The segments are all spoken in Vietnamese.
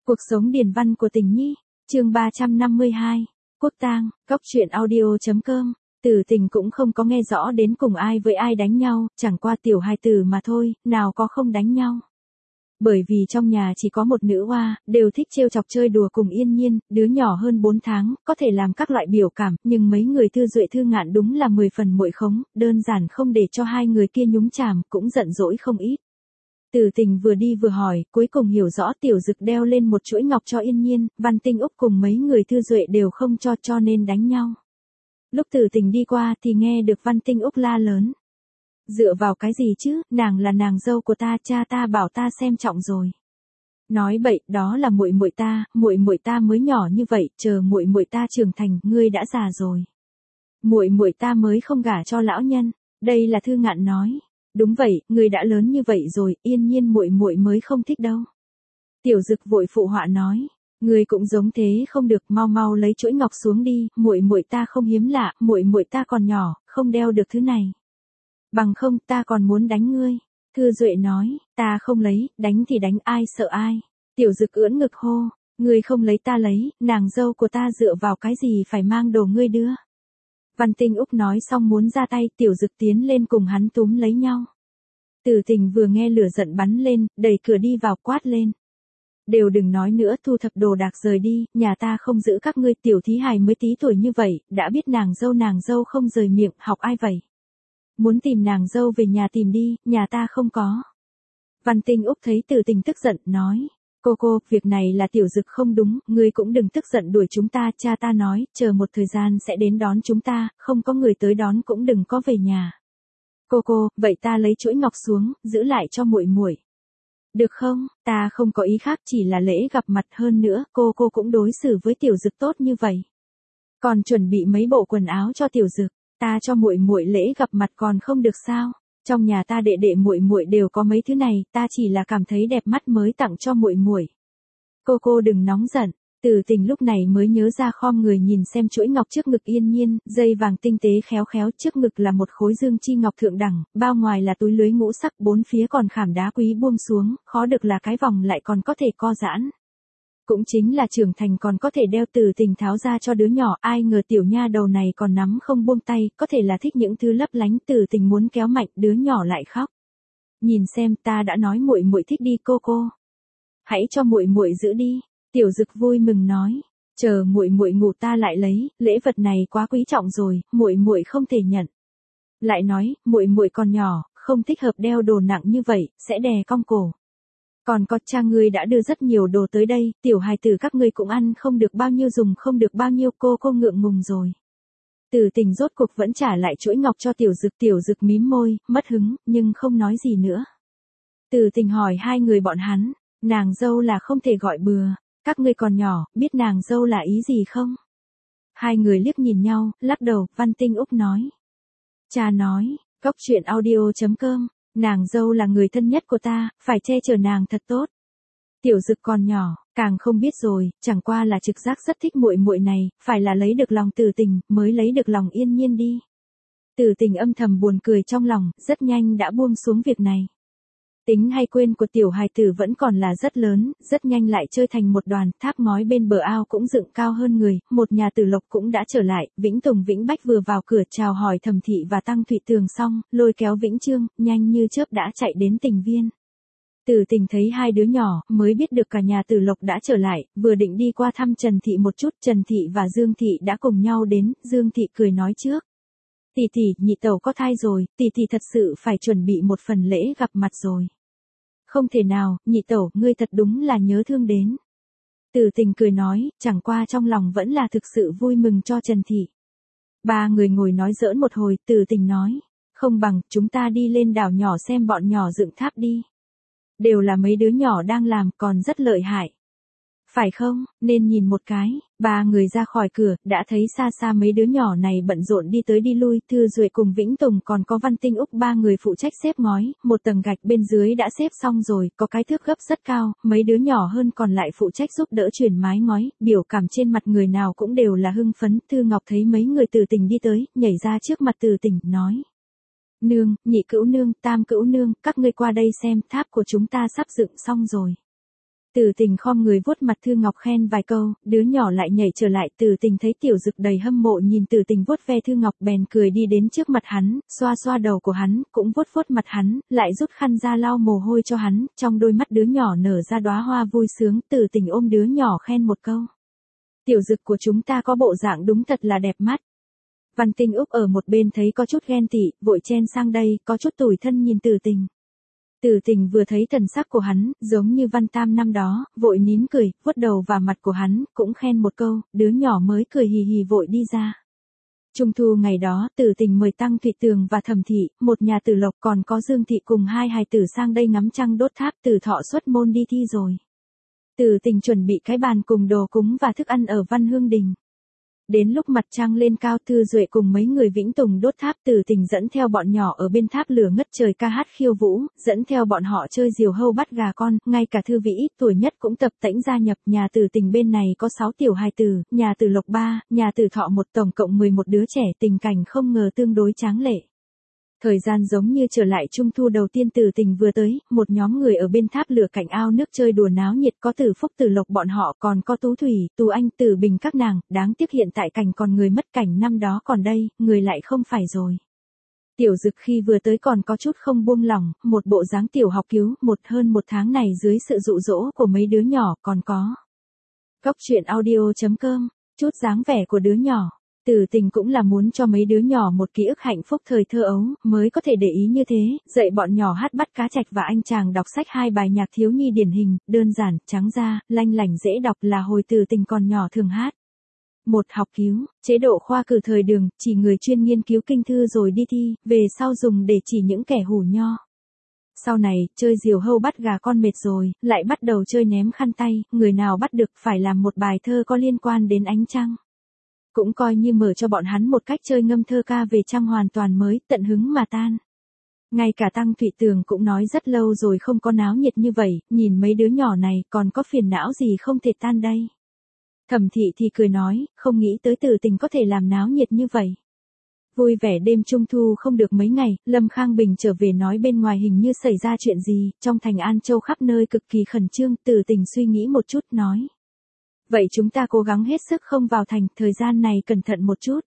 Cuộc sống điền văn của Tình Nhi, chương 352, Quốc tang, Góc truyện audio.com. Tử Tình cũng không có nghe rõ đến cùng ai với ai đánh nhau, chẳng qua tiểu hài tử mà thôi, nào có không đánh nhau. Bởi vì trong nhà chỉ có một nữ oa, đều thích trêu chọc chơi đùa cùng Yên Nhiên, đứa nhỏ hơn 4 tháng, có thể làm các loại biểu cảm, nhưng mấy người Thư Duệ Thư Ngạn đúng là 10 phần muội khống, đơn giản không để cho hai người kia nhúng chàm, cũng giận dỗi không ít. Tử Tình vừa đi vừa hỏi, cuối cùng hiểu rõ Tiểu Dực đeo lên một chuỗi ngọc cho Yên Nhiên, Văn Tinh Úc cùng mấy người Thư Duệ đều không cho nên đánh nhau. Lúc Tử Tình đi qua thì nghe được Văn Tinh Úc la lớn. Dựa vào cái gì chứ, nàng là nàng dâu của ta, cha ta bảo ta xem trọng rồi. Nói bậy, đó là muội muội ta mới nhỏ như vậy, chờ muội muội ta trưởng thành, ngươi đã già rồi. Muội muội ta mới không gả cho lão nhân, đây là Thư Ngạn nói. Đúng vậy, ngươi đã lớn như vậy rồi, Yên Nhiên muội muội mới không thích đâu. Tiểu Dực vội phụ họa nói, ngươi cũng giống thế không được, mau lấy chuỗi ngọc xuống đi, muội muội ta không hiếm lạ, muội muội ta còn nhỏ, không đeo được thứ này. Bằng không ta còn muốn đánh ngươi. Thư Duệ nói, ta không lấy, đánh thì đánh, ai sợ ai. Tiểu Dực ưỡn ngực hô, ngươi không lấy ta lấy, nàng dâu của ta dựa vào cái gì phải mang đồ ngươi đưa. Văn Tinh Úc nói xong muốn ra tay, Tiểu Dực tiến lên cùng hắn túm lấy nhau. Tử Tình vừa nghe lửa giận bắn lên, đẩy cửa đi vào quát lên. Đều đừng nói nữa, thu thập đồ đạc rời đi, nhà ta không giữ các ngươi, tiểu thí hài mới tí tuổi như vậy, đã biết nàng dâu không rời miệng, học ai vậy? Muốn tìm nàng dâu về nhà tìm đi, nhà ta không có. Văn Tinh Úc thấy Tử Tình tức giận, nói. Cô, việc này là Tiểu Dực không đúng, ngươi cũng đừng tức giận đuổi chúng ta, cha ta nói, chờ một thời gian sẽ đến đón chúng ta, không có người tới đón cũng đừng có về nhà. Cô, vậy ta lấy chuỗi ngọc xuống, giữ lại cho muội muội. Được không, ta không có ý khác, chỉ là lễ gặp mặt, hơn nữa, cô cũng đối xử với Tiểu Dực tốt như vậy. Còn chuẩn bị mấy bộ quần áo cho Tiểu Dực, ta cho muội muội lễ gặp mặt còn không được sao? Trong nhà ta đệ muội muội đều có mấy thứ này, ta chỉ là cảm thấy đẹp mắt mới tặng cho muội muội. Cô đừng nóng giận. Tử Tình lúc này mới nhớ ra, khom người nhìn xem chuỗi ngọc trước ngực Yên Nhiên, dây vàng tinh tế khéo trước ngực là một khối dương chi ngọc thượng đẳng, bao ngoài là túi lưới ngũ sắc, bốn phía còn khảm đá quý buông xuống, khó được là cái vòng lại còn có thể co giãn. Cũng chính là trưởng thành còn có thể đeo. Tử Tình tháo ra cho đứa nhỏ, ai ngờ tiểu nha đầu này còn nắm không buông tay, có thể là thích những thứ lấp lánh. Tử Tình muốn kéo mạnh, đứa nhỏ lại khóc. Nhìn xem, ta đã nói muội muội thích đi cô. Hãy cho muội muội giữ đi. Tiểu Dực vui mừng nói, chờ muội muội ngủ ta lại lấy, lễ vật này quá quý trọng rồi, muội muội không thể nhận. Lại nói, muội muội còn nhỏ, không thích hợp đeo đồ nặng như vậy, sẽ đè cong cổ. Còn có, cha ngươi đã đưa rất nhiều đồ tới đây, tiểu hài tử các ngươi cũng ăn không được bao nhiêu, dùng không được bao nhiêu, cô ngượng ngùng rồi. Tử Tình rốt cuộc vẫn trả lại chuỗi ngọc cho Tiểu Dực mím môi, mất hứng, nhưng không nói gì nữa. Tử Tình hỏi hai người bọn hắn, nàng dâu là không thể gọi bừa. Các ngươi còn nhỏ, biết nàng dâu là ý gì không? Hai người liếc nhìn nhau, lắc đầu. Văn Tinh Úc nói. Cha nói, Góc truyện audio.com, nàng dâu là người thân nhất của ta, phải che chở nàng thật tốt. Tiểu Dực còn nhỏ, càng không biết rồi, chẳng qua là trực giác rất thích muội muội này, phải là lấy được lòng Tử Tình, mới lấy được lòng Yên Nhiên đi. Tử Tình âm thầm buồn cười trong lòng, rất nhanh đã buông xuống việc này. Tính hay quên của tiểu hài tử vẫn còn là rất lớn, rất nhanh lại chơi thành một đoàn, tháp ngói bên bờ ao cũng dựng cao hơn người, một nhà Tử Lộc cũng đã trở lại, Vĩnh Tùng Vĩnh Bách vừa vào cửa chào hỏi Thẩm Thị và Tăng Thụy Tường xong, lôi kéo Vĩnh Trương, nhanh như chớp đã chạy đến Tình Viên. Tử Tình thấy hai đứa nhỏ, mới biết được cả nhà Tử Lộc đã trở lại, vừa định đi qua thăm Trần Thị một chút, Trần Thị và Dương Thị đã cùng nhau đến, Dương Thị cười nói trước. Tỷ, nhị tẩu có thai rồi, tỷ thật sự phải chuẩn bị một phần lễ gặp mặt rồi. Không thể nào, nhị tẩu, ngươi thật đúng là nhớ thương đến. Tử Tình cười nói, chẳng qua trong lòng vẫn là thực sự vui mừng cho Trần Thị. Ba người ngồi nói giỡn một hồi, Tử Tình nói, không bằng, chúng ta đi lên đảo nhỏ xem bọn nhỏ dựng tháp đi. Đều là mấy đứa nhỏ đang làm, còn rất lợi hại. Phải không, nên nhìn một cái. Ba người ra khỏi cửa, đã thấy xa mấy đứa nhỏ này bận rộn đi tới đi lui, Thư Duệ cùng Vĩnh Tùng còn có Văn Tinh Úc, ba người phụ trách xếp ngói, một tầng gạch bên dưới đã xếp xong rồi, có cái thước gấp rất cao, mấy đứa nhỏ hơn còn lại phụ trách giúp đỡ chuyển mái ngói, biểu cảm trên mặt người nào cũng đều là hưng phấn. Thư Ngọc thấy mấy người Tử Tình đi tới, nhảy ra trước mặt Tử Tình, nói. Nương, nhị cữu nương, tam cữu nương, các ngươi qua đây xem, tháp của chúng ta sắp dựng xong rồi. Từ Tình khom người vuốt mặt Thư Ngọc khen vài câu, đứa nhỏ lại nhảy trở lại. Từ Tình thấy Tiểu Dực đầy hâm mộ nhìn Từ Tình vuốt ve Thư Ngọc bèn cười đi đến trước mặt hắn, xoa xoa đầu của hắn, cũng vuốt vuốt mặt hắn, lại rút khăn ra lau mồ hôi cho hắn, trong đôi mắt đứa nhỏ nở ra đóa hoa vui sướng. Từ Tình ôm đứa nhỏ khen một câu. Tiểu Dực của chúng ta có bộ dạng đúng thật là đẹp mắt. Văn Tinh Úc ở một bên thấy có chút ghen tị, vội chen sang đây, có chút tủi thân nhìn Từ Tình. Từ Tình vừa thấy thần sắc của hắn, giống như Văn Tam năm đó, vội nín cười, vuốt đầu vào mặt của hắn, cũng khen một câu, đứa nhỏ mới cười hì hì vội đi ra. Trung thu ngày đó, Từ Tình mời Tăng Thụy Tường và Thẩm Thị, một nhà Từ Lộc còn có Dương Thị cùng hai hài tử sang đây ngắm trăng đốt tháp. Từ Thọ xuất môn đi thi rồi. Từ Tình chuẩn bị cái bàn cùng đồ cúng và thức ăn ở Văn Hương Đình. Đến lúc mặt trăng lên cao, Thư Duệ cùng mấy người Vĩnh Tùng đốt tháp. Từ Tình dẫn theo bọn nhỏ ở bên tháp lửa ngất trời ca hát khiêu vũ, dẫn theo bọn họ chơi diều hâu bắt gà con, ngay cả Thư Vĩ, tuổi nhất cũng tập tễnh gia nhập. Nhà Từ Tình bên này có 6 tiểu hài tử, nhà Từ Lộc 3, nhà Từ Thọ một, tổng cộng 11 đứa trẻ, tình cảnh không ngờ tương đối tráng lệ. Thời gian giống như trở lại trung thu đầu tiên. Từ Tình vừa tới, một nhóm người ở bên tháp lửa cạnh ao nước chơi đùa náo nhiệt, có Từ Phúc Từ Lộc bọn họ, còn có Tú Thủy, Tú Anh, Từ Bình các nàng. Đáng tiếc hiện tại cảnh còn người mất, cảnh năm đó còn đây, người lại không phải rồi. Tiểu Dực khi vừa tới còn có chút không buông lỏng, một bộ dáng tiểu học cứu, hơn một tháng này dưới sự dụ dỗ của mấy đứa nhỏ còn có. Góc truyện audio.com, chút dáng vẻ của đứa nhỏ. Từ Tình cũng là muốn cho mấy đứa nhỏ một ký ức hạnh phúc thời thơ ấu, mới có thể để ý như thế, dạy bọn nhỏ hát bắt cá trạch và anh chàng đọc sách, hai bài nhạc thiếu nhi điển hình, đơn giản, trắng ra, lanh lảnh dễ đọc là hồi Từ Tình còn nhỏ thường hát. Một học cứu, chế độ khoa cử thời Đường, chỉ người chuyên nghiên cứu kinh thư rồi đi thi, về sau dùng để chỉ những kẻ hủ nho. Sau này, chơi diều hâu bắt gà con mệt rồi, lại bắt đầu chơi ném khăn tay, người nào bắt được phải làm một bài thơ có liên quan đến ánh trăng. Cũng coi như mở cho bọn hắn một cách chơi ngâm thơ ca về trăng hoàn toàn mới, tận hứng mà tan. Ngay cả Tăng Thụy Tường cũng nói rất lâu rồi không có náo nhiệt như vậy, nhìn mấy đứa nhỏ này còn có phiền não gì không thể tan đây. Thẩm Thị thì cười nói, không nghĩ tới Từ Tình có thể làm náo nhiệt như vậy. Vui vẻ đêm trung thu không được mấy ngày, Lâm Khang Bình trở về nói bên ngoài hình như xảy ra chuyện gì, trong thành An Châu khắp nơi cực kỳ khẩn trương. Từ Tình suy nghĩ một chút nói. Vậy chúng ta cố gắng hết sức không vào thành, thời gian này cẩn thận một chút.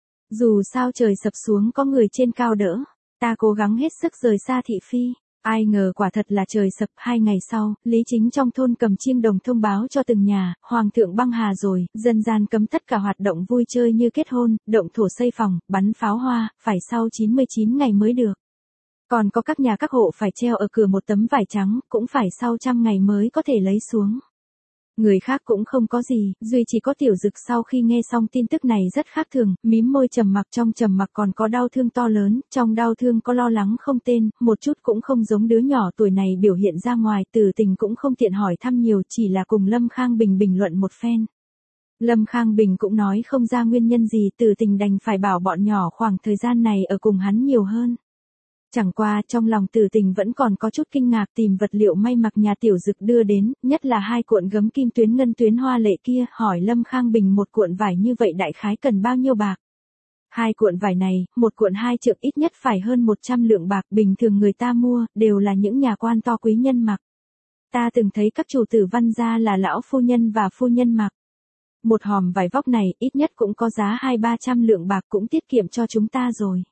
Dù sao trời sập xuống có người trên cao đỡ, ta cố gắng hết sức rời xa thị phi. Ai ngờ quả thật là trời sập. 2 ngày sau, Lý Chính trong thôn cầm chiêng đồng thông báo cho từng nhà, Hoàng thượng băng hà rồi, dân gian cấm tất cả hoạt động vui chơi như kết hôn, động thổ xây phòng, bắn pháo hoa, phải sau 99 ngày mới được. Còn có các nhà các hộ phải treo ở cửa một tấm vải trắng, cũng phải sau 100 ngày mới có thể lấy xuống. Người khác cũng không có gì, duy chỉ có Tiểu Dực sau khi nghe xong tin tức này rất khác thường, mím môi trầm mặc, trong trầm mặc còn có đau thương to lớn, trong đau thương có lo lắng không tên, một chút cũng không giống đứa nhỏ tuổi này biểu hiện ra ngoài. Từ Tình cũng không tiện hỏi thăm nhiều, chỉ là cùng Lâm Khang Bình bình luận một phen. Lâm Khang Bình cũng nói không ra nguyên nhân gì. Từ Tình đành phải bảo bọn nhỏ khoảng thời gian này ở cùng hắn nhiều hơn. Chẳng qua trong lòng Từ Tình vẫn còn có chút kinh ngạc, tìm vật liệu may mặc nhà Tiểu Dực đưa đến, nhất là 2 cuộn gấm kim tuyến ngân tuyến hoa lệ kia, hỏi Lâm Khang Bình một cuộn vải như vậy đại khái cần bao nhiêu bạc. 2 cuộn vải này, một cuộn 2 trượng ít nhất phải hơn 100 lượng bạc, bình thường người ta mua, đều là những nhà quan to quý nhân mặc. Ta từng thấy các chủ tử Văn gia là lão phu nhân và phu nhân mặc. Một hòm vải vóc này, ít nhất cũng có giá 200-300 lượng bạc, cũng tiết kiệm cho chúng ta rồi.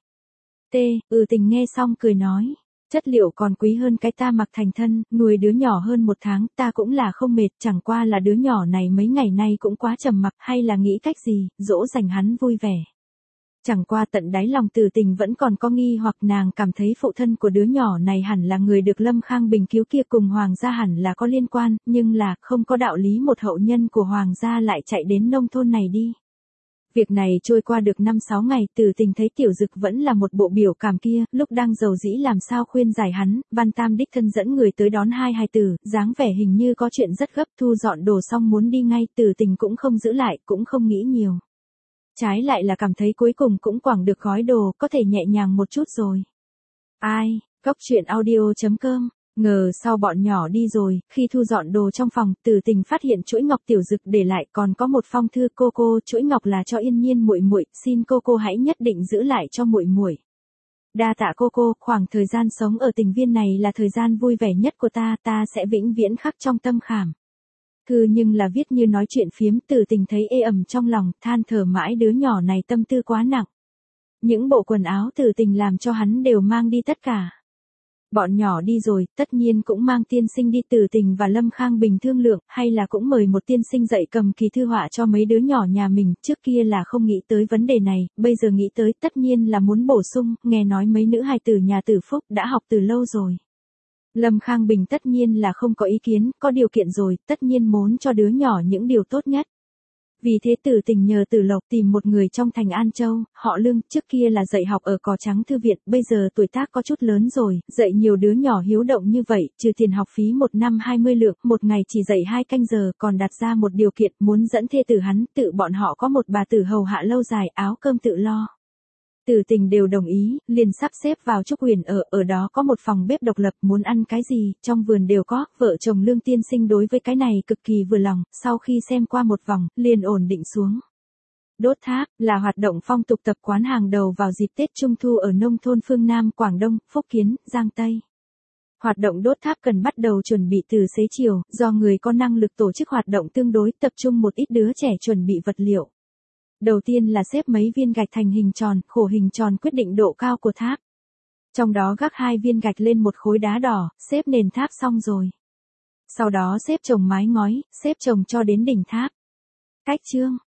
Tình nghe xong cười nói, chất liệu còn quý hơn cái ta mặc thành thân, nuôi đứa nhỏ hơn 1 tháng, ta cũng là không mệt, chẳng qua là đứa nhỏ này mấy ngày nay cũng quá trầm mặc, hay là nghĩ cách gì, dỗ dành hắn vui vẻ. Chẳng qua tận đáy lòng Từ Tình vẫn còn có nghi hoặc, nàng cảm thấy phụ thân của đứa nhỏ này hẳn là người được Lâm Khang Bình cứu kia, cùng Hoàng gia hẳn là có liên quan, nhưng là không có đạo lý một hậu nhân của Hoàng gia lại chạy đến nông thôn này đi. Việc này trôi qua được 5-6 ngày, Từ Tình thấy Tiểu Dực vẫn là một bộ biểu cảm kia, lúc đang giàu dĩ làm sao khuyên giải hắn. Văn Tam đích thân dẫn người tới đón hai hài tử, dáng vẻ hình như có chuyện rất gấp, thu dọn đồ xong muốn đi ngay. Từ Tình cũng không giữ lại, cũng không nghĩ nhiều. Trái lại là cảm thấy cuối cùng cũng quẳng được gói đồ, có thể nhẹ nhàng một chút rồi. Góc truyện audio.com. Ngờ sau bọn nhỏ đi rồi, khi thu dọn đồ trong phòng, Từ Tình phát hiện chuỗi ngọc Tiểu Dực để lại, còn có một phong thư. Cô, chuỗi ngọc là cho Yên Nhiên muội muội, xin cô hãy nhất định giữ lại cho muội muội. Đa tạ cô, khoảng thời gian sống ở Tình Viên này là thời gian vui vẻ nhất của ta sẽ vĩnh viễn khắc trong tâm khảm. Thư nhưng là viết như nói chuyện phiếm, Tử Tình thấy ê ẩm trong lòng, than thở mãi đứa nhỏ này tâm tư quá nặng. Những bộ quần áo Tử Tình làm cho hắn đều mang đi tất cả. Bọn nhỏ đi rồi, tất nhiên cũng mang tiên sinh đi. Tử Tình và Lâm Khang Bình thương lượng, hay là cũng mời một tiên sinh dạy cầm kỳ thư họa cho mấy đứa nhỏ nhà mình, trước kia là không nghĩ tới vấn đề này, bây giờ nghĩ tới tất nhiên là muốn bổ sung, nghe nói mấy nữ hài tử nhà Tử Phúc đã học từ lâu rồi. Lâm Khang Bình tất nhiên là không có ý kiến, có điều kiện rồi, tất nhiên muốn cho đứa nhỏ những điều tốt nhất. Vì thế Tử Tình nhờ Tử Lộc tìm một người trong thành An Châu, họ Lương, trước kia là dạy học ở Cỏ Trắng Thư viện, bây giờ tuổi tác có chút lớn rồi, dạy nhiều đứa nhỏ hiếu động như vậy, trừ tiền học phí một năm 20 lượng, một ngày chỉ dạy 2 canh giờ, còn đặt ra một điều kiện muốn dẫn thê tử hắn, tự bọn họ có một bà tử hầu hạ lâu dài, áo cơm tự lo. Tử Tình đều đồng ý, liền sắp xếp vào Trúc Huyền ở đó có một phòng bếp độc lập, muốn ăn cái gì, trong vườn đều có. Vợ chồng Lương tiên sinh đối với cái này cực kỳ vừa lòng, sau khi xem qua một vòng, liền ổn định xuống. Đốt tháp là hoạt động phong tục tập quán hàng đầu vào dịp Tết Trung Thu ở nông thôn phương Nam, Quảng Đông, Phúc Kiến, Giang Tây. Hoạt động đốt tháp cần bắt đầu chuẩn bị từ xế chiều, do người có năng lực tổ chức hoạt động tương đối, tập trung một ít đứa trẻ chuẩn bị vật liệu. Đầu tiên là xếp mấy viên gạch thành hình tròn, khổ hình tròn quyết định độ cao của tháp. Trong đó gác 2 viên gạch lên một khối đá đỏ, xếp nền tháp xong rồi. Sau đó xếp chồng mái ngói, xếp chồng cho đến đỉnh tháp. Cách chương